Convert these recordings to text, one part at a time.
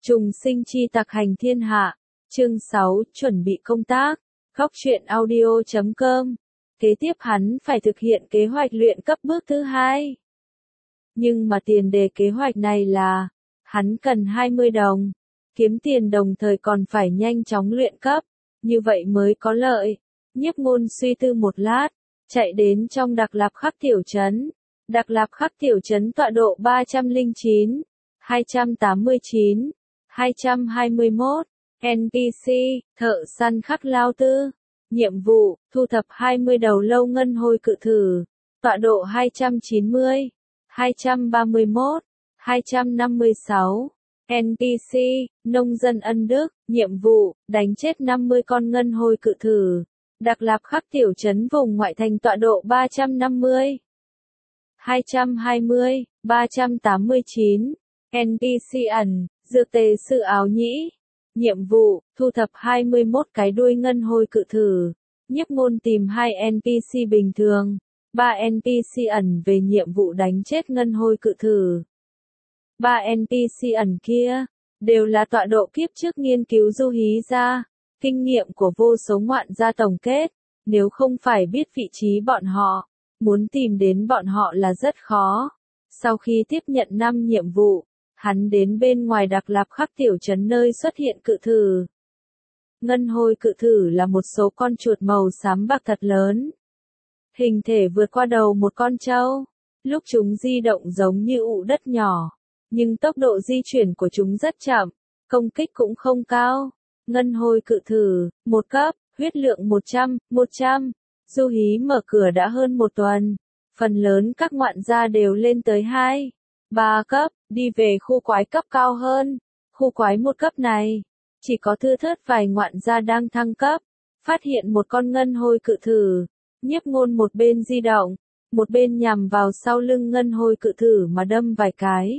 Trùng sinh chi tặc hành thiên hạ. Chương 6, chuẩn bị công tác. Góc truyện audio.com. Kế tiếp hắn phải thực hiện kế hoạch luyện cấp bước thứ 2. Nhưng mà tiền đề kế hoạch này là, hắn cần 20 đồng. Kiếm tiền đồng thời còn phải nhanh chóng luyện cấp, như vậy mới có lợi. Nhiếp Ngôn suy tư một lát, chạy đến trong Đặc Lạp Khắc tiểu trấn. Đặc Lạp Khắc tiểu trấn tọa độ 309, 289, 221, NPC, thợ săn khắc lao tư. Nhiệm vụ, thu thập 20 đầu lâu ngân hôi cự thử. Tọa độ 290, 231, 256. NPC, nông dân ân đức. Nhiệm vụ, đánh chết 50 con ngân hôi cự thử. Đặc Lạp Khắc tiểu trấn vùng ngoại thành tọa độ 350, 220, 389. NPC ẩn, dược tề sư áo nhĩ. Nhiệm vụ, thu thập 21 cái đuôi ngân hôi cự thử. Nhiếp Ngôn tìm 2 NPC bình thường, 3 NPC ẩn về nhiệm vụ đánh chết ngân hôi cự thử. 3 NPC ẩn kia, đều là tọa độ kiếp trước nghiên cứu du hí gia, kinh nghiệm của vô số ngoạn gia tổng kết. Nếu không phải biết vị trí bọn họ, muốn tìm đến bọn họ là rất khó. Sau khi tiếp nhận 5 nhiệm vụ, hắn đến bên ngoài Đặc Lạp Khắc tiểu trấn nơi xuất hiện cự thử. Ngân hôi cự thử là một số con chuột màu xám bạc thật lớn. Hình thể vượt qua đầu một con trâu. Lúc chúng di động giống như ụ đất nhỏ, nhưng tốc độ di chuyển của chúng rất chậm, công kích cũng không cao. Ngân hôi cự thử, 1 cấp, huyết lượng 100, 100. Du hí mở cửa đã hơn 1 tuần. Phần lớn các ngoạn gia đều lên tới 2, 3 cấp, đi về khu quái cấp cao hơn. Khu quái 1 cấp này, chỉ có thưa thớt vài ngoạn gia đang thăng cấp. Phát hiện một con ngân hôi cự thử, Nhiếp Ngôn một bên di động, một bên nhằm vào sau lưng ngân hôi cự thử mà đâm vài cái.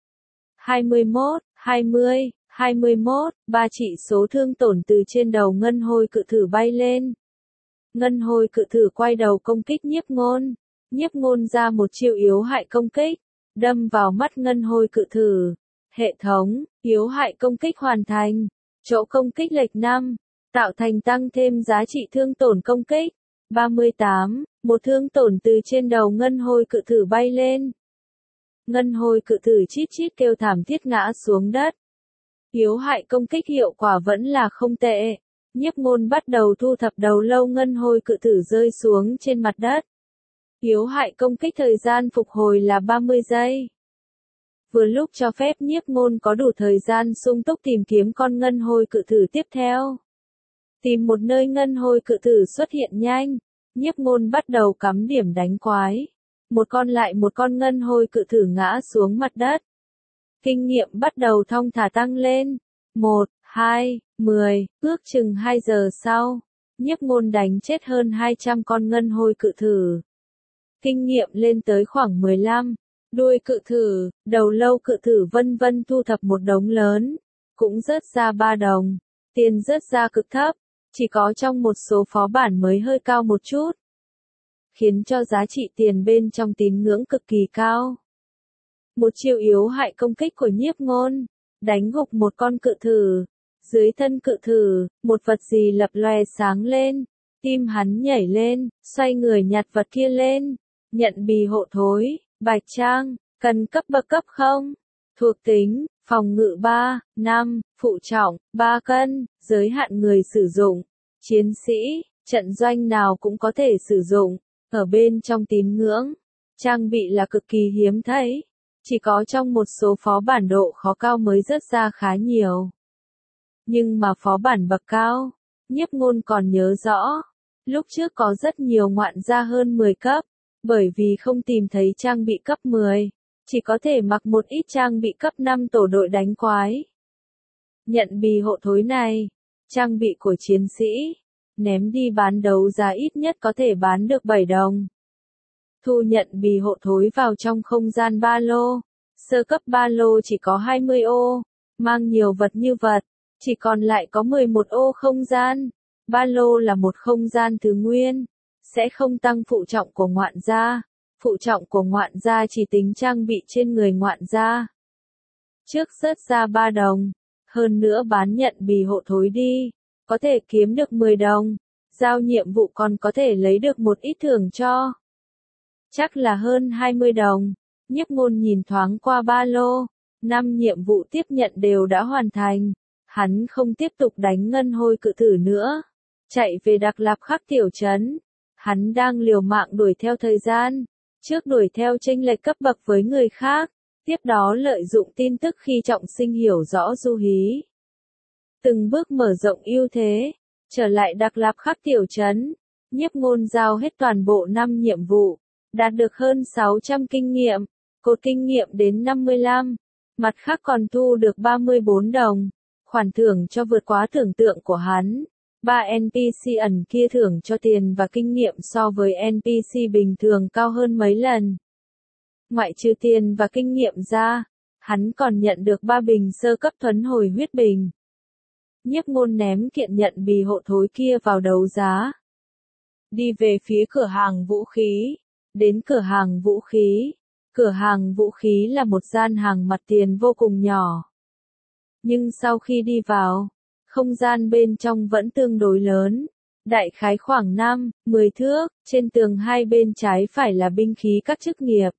21, 20, 21, 3 chỉ số thương tổn từ trên đầu ngân hôi cự thử bay lên. Ngân hôi cự thử quay đầu công kích Nhiếp Ngôn. Nhiếp Ngôn ra một chiêu yếu hại công kích, đâm vào mắt ngân hôi cự thử. Hệ thống, yếu hại công kích hoàn thành. Chỗ công kích lệch 5, tạo thành tăng thêm giá trị thương tổn công kích. 38, một thương tổn từ trên đầu ngân hôi cự thử bay lên. Ngân hôi cự thử chít chít kêu thảm thiết ngã xuống đất. Yếu hại công kích hiệu quả vẫn là không tệ. Nhiếp Ngôn bắt đầu thu thập đầu lâu ngân hôi cự thử rơi xuống trên mặt đất. Yếu hại công kích thời gian phục hồi là 30 giây. Vừa lúc cho phép Nhiếp Ngôn có đủ thời gian sung túc tìm kiếm con ngân hôi cự thử tiếp theo. Tìm một nơi ngân hôi cự thử xuất hiện nhanh, Nhiếp Ngôn bắt đầu cắm điểm đánh quái. Một con lại một con ngân hôi cự thử ngã xuống mặt đất. Kinh nghiệm bắt đầu thong thả tăng lên. 1, 2, 10, ước chừng 2 giờ sau, Nhiếp Ngôn đánh chết hơn 200 con ngân hôi cự thử. Kinh nghiệm lên tới khoảng 15. Đuôi cự thử, đầu lâu cự thử vân vân thu thập một đống lớn, cũng rớt ra 3 đồng. Tiền rớt ra cực thấp, chỉ có trong một số phó bản mới hơi cao một chút, khiến cho giá trị tiền bên trong tín ngưỡng cực kỳ cao. Một chiêu yếu hại công kích của Nhiếp Ngôn, đánh gục một con cự thử. Dưới thân cự thử, một vật gì lập lòe sáng lên, tim hắn nhảy lên, xoay người nhặt vật kia lên. Nhận bì hộ thối, bạch trang, cần cấp bậc cấp không? Thuộc tính, phòng ngự 3, 5, phụ trọng, 3 cân, giới hạn người sử dụng. Chiến sĩ, trận doanh nào cũng có thể sử dụng, ở bên trong tín ngưỡng. Trang bị là cực kỳ hiếm thấy, chỉ có trong một số phó bản độ khó cao mới rớt ra khá nhiều. Nhưng mà phó bản bậc cao, Nhiếp Ngôn còn nhớ rõ, lúc trước có rất nhiều ngoạn gia hơn 10 cấp, bởi vì không tìm thấy trang bị cấp 10, chỉ có thể mặc một ít trang bị cấp 5 tổ đội đánh quái. Nhận bì hộ thối này, trang bị của chiến sĩ, ném đi bán đấu giá ít nhất có thể bán được 7 đồng. Thu nhận bì hộ thối vào trong không gian ba lô. Sơ cấp ba lô chỉ có 20 ô, mang nhiều vật như vật, chỉ còn lại có 11 ô không gian. Ba lô là một không gian thứ nguyên, sẽ không tăng phụ trọng của ngoạn gia. Phụ trọng của ngoạn gia chỉ tính trang bị trên người ngoạn gia. Trước rớt ra 3 đồng, Hơn nữa bán nhận bì hộ thối đi, có thể kiếm được 10 đồng. Giao nhiệm vụ còn có thể lấy được một ít thưởng cho. Chắc là hơn 20 đồng. Nhiếp Ngôn nhìn thoáng qua ba lô. 5 nhiệm vụ tiếp nhận đều đã hoàn thành. Hắn không tiếp tục đánh ngân hôi cự thử nữa. Chạy về Đặc Lạp Khắc tiểu trấn. Hắn đang liều mạng đuổi theo thời gian. Trước đuổi theo chênh lệch cấp bậc với người khác. Tiếp đó lợi dụng tin tức khi trọng sinh hiểu rõ du hí. Từng bước mở rộng ưu thế. Trở lại Đặc Lạp Khắc tiểu trấn. Nhiếp Ngôn giao hết toàn bộ 5 nhiệm vụ. Đạt được hơn 600 kinh nghiệm. Cột kinh nghiệm đến 55. Mặt khác còn thu được 34 đồng. Khoản thưởng cho vượt quá tưởng tượng của hắn. 3 NPC ẩn kia thưởng cho tiền và kinh nghiệm so với NPC bình thường cao hơn mấy lần. Ngoại trừ tiền và kinh nghiệm ra, hắn còn nhận được 3 bình sơ cấp thuấn hồi huyết bình. Nhiếp Ngôn ném kiện nhận bì hộ thối kia vào đấu giá. Đi về phía cửa hàng vũ khí. Đến cửa hàng vũ khí. Cửa hàng vũ khí là một gian hàng mặt tiền vô cùng nhỏ. Nhưng sau khi đi vào, không gian bên trong vẫn tương đối lớn. Đại khái khoảng 5-10 thước, trên tường hai bên trái phải là binh khí các chức nghiệp.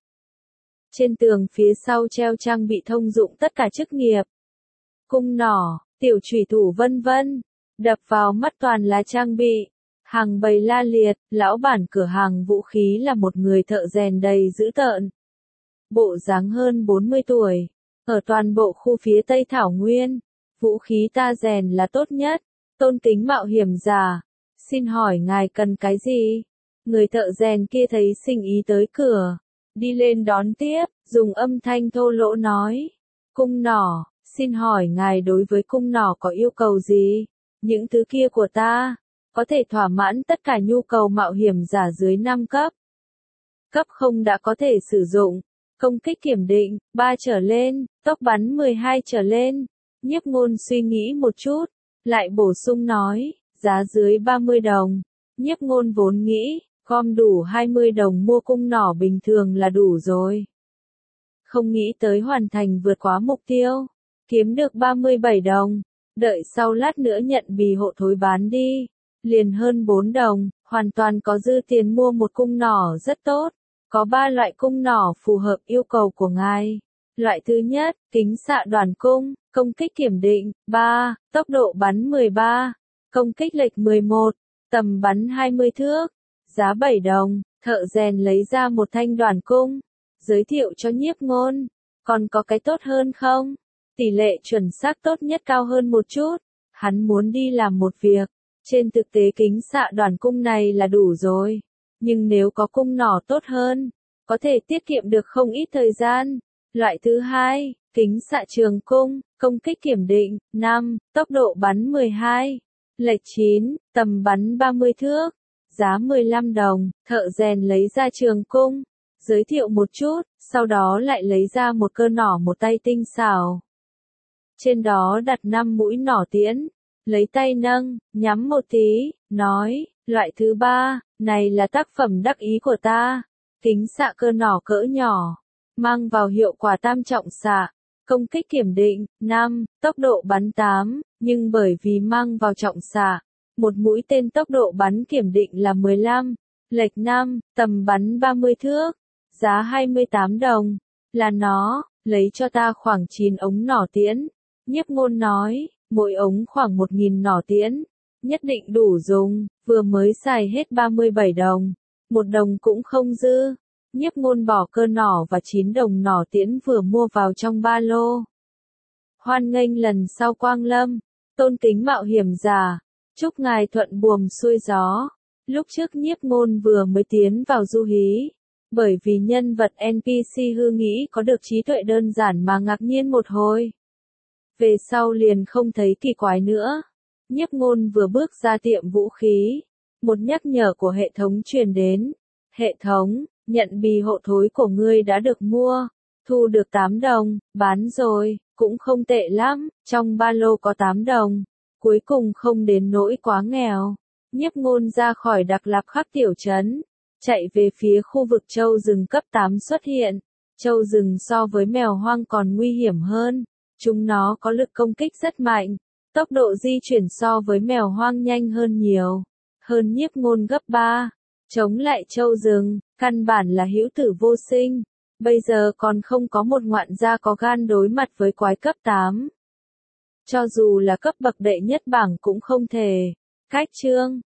Trên tường phía sau treo trang bị thông dụng tất cả chức nghiệp. Cung nỏ, tiểu chủy thủ vân vân. Đập vào mắt toàn là trang bị. Hàng bày la liệt, lão bản cửa hàng vũ khí là một người thợ rèn đầy dữ tợn. Bộ dáng hơn 40 tuổi. Ở toàn bộ khu phía Tây Thảo Nguyên, vũ khí ta rèn là tốt nhất. Tôn kính mạo hiểm giả. Xin hỏi ngài cần cái gì? Người thợ rèn kia thấy sinh ý tới cửa. Đi lên đón tiếp, dùng âm thanh thô lỗ nói. Cung nỏ, xin hỏi ngài đối với cung nỏ có yêu cầu gì? Những thứ kia của ta, có thể thỏa mãn tất cả nhu cầu mạo hiểm giả dưới 5 cấp. Cấp 0 đã có thể sử dụng. Công kích kiểm định, 3 trở lên, tốc bắn 12 trở lên. Nhiếp Ngôn suy nghĩ một chút, lại bổ sung nói, giá dưới 30 đồng. Nhiếp Ngôn vốn nghĩ, gom đủ 20 đồng mua cung nỏ bình thường là đủ rồi. Không nghĩ tới hoàn thành vượt quá mục tiêu, kiếm được 37 đồng. Đợi sau lát nữa nhận bì hộ thối bán đi, liền hơn 4 đồng, hoàn toàn có dư tiền mua một cung nỏ rất tốt. Có 3 loại cung nỏ phù hợp yêu cầu của ngài. Loại thứ nhất, kính xạ đoàn cung, công kích kiểm định, 3, tốc độ bắn 13, công kích lệch 11, tầm bắn 20 thước, giá 7 đồng, thợ rèn lấy ra một thanh đoàn cung, giới thiệu cho Nhiếp Ngôn. Còn có cái tốt hơn không? Tỷ lệ chuẩn xác tốt nhất cao hơn một chút. Hắn muốn đi làm một việc. Trên thực tế kính xạ đoàn cung này là đủ rồi. Nhưng nếu có cung nỏ tốt hơn, có thể tiết kiệm được không ít thời gian. Loại thứ hai, kính xạ trường cung, công kích kiểm định, 5, tốc độ bắn 12, lệch 9, tầm bắn 30 thước, giá 15 đồng, thợ rèn lấy ra trường cung, giới thiệu một chút, sau đó lại lấy ra một cơ nỏ một tay tinh xảo. Trên đó đặt 5 mũi nỏ tiễn, lấy tay nâng, nhắm một tí, nói, loại thứ ba, này là tác phẩm đắc ý của ta, kính xạ cơ nỏ cỡ nhỏ, mang vào hiệu quả tam trọng xạ, công kích kiểm định, 5, tốc độ bắn 8, nhưng bởi vì mang vào trọng xạ, một mũi tên tốc độ bắn kiểm định là 15, lệch 5, tầm bắn 30 thước, giá 28 đồng, là nó, lấy cho ta khoảng 9 ống nỏ tiễn. Nhiếp Ngôn nói, mỗi ống khoảng 1.000 nỏ tiễn, nhất định đủ dùng, vừa mới xài hết 37 đồng, 1 đồng cũng không dư. Nhiếp Ngôn bỏ cơ nỏ và 9 đồng nỏ tiễn vừa mua vào trong ba lô. Hoan nghênh lần sau quang lâm, tôn kính mạo hiểm giả, chúc ngài thuận buồm xuôi gió. Lúc trước Nhiếp Ngôn vừa mới tiến vào du hí, bởi vì nhân vật NPC hư nghĩ có được trí tuệ đơn giản mà ngạc nhiên một hồi. Về sau liền không thấy kỳ quái nữa. Nhiếp Ngôn vừa bước ra tiệm vũ khí, một nhắc nhở của hệ thống truyền đến. Hệ thống, nhận bì hộ thối của ngươi đã được mua, thu được 8 đồng, bán rồi, cũng không tệ lắm, trong ba lô có 8 đồng, cuối cùng không đến nỗi quá nghèo. Nhiếp Ngôn ra khỏi Đặc Lạp Khắc tiểu trấn, chạy về phía khu vực trâu rừng cấp 8 xuất hiện. Trâu rừng so với mèo hoang còn nguy hiểm hơn, Chúng nó có lực công kích rất mạnh, tốc độ di chuyển so với mèo hoang nhanh hơn nhiều, hơn nhiếp ngôn gấp 3. Chống lại trâu rừng, căn bản là hữu tử vô sinh. Bây giờ còn không có một ngoạn gia có gan đối mặt với quái cấp 8. Cho dù là cấp bậc đệ nhất bảng cũng không thể. Cách chương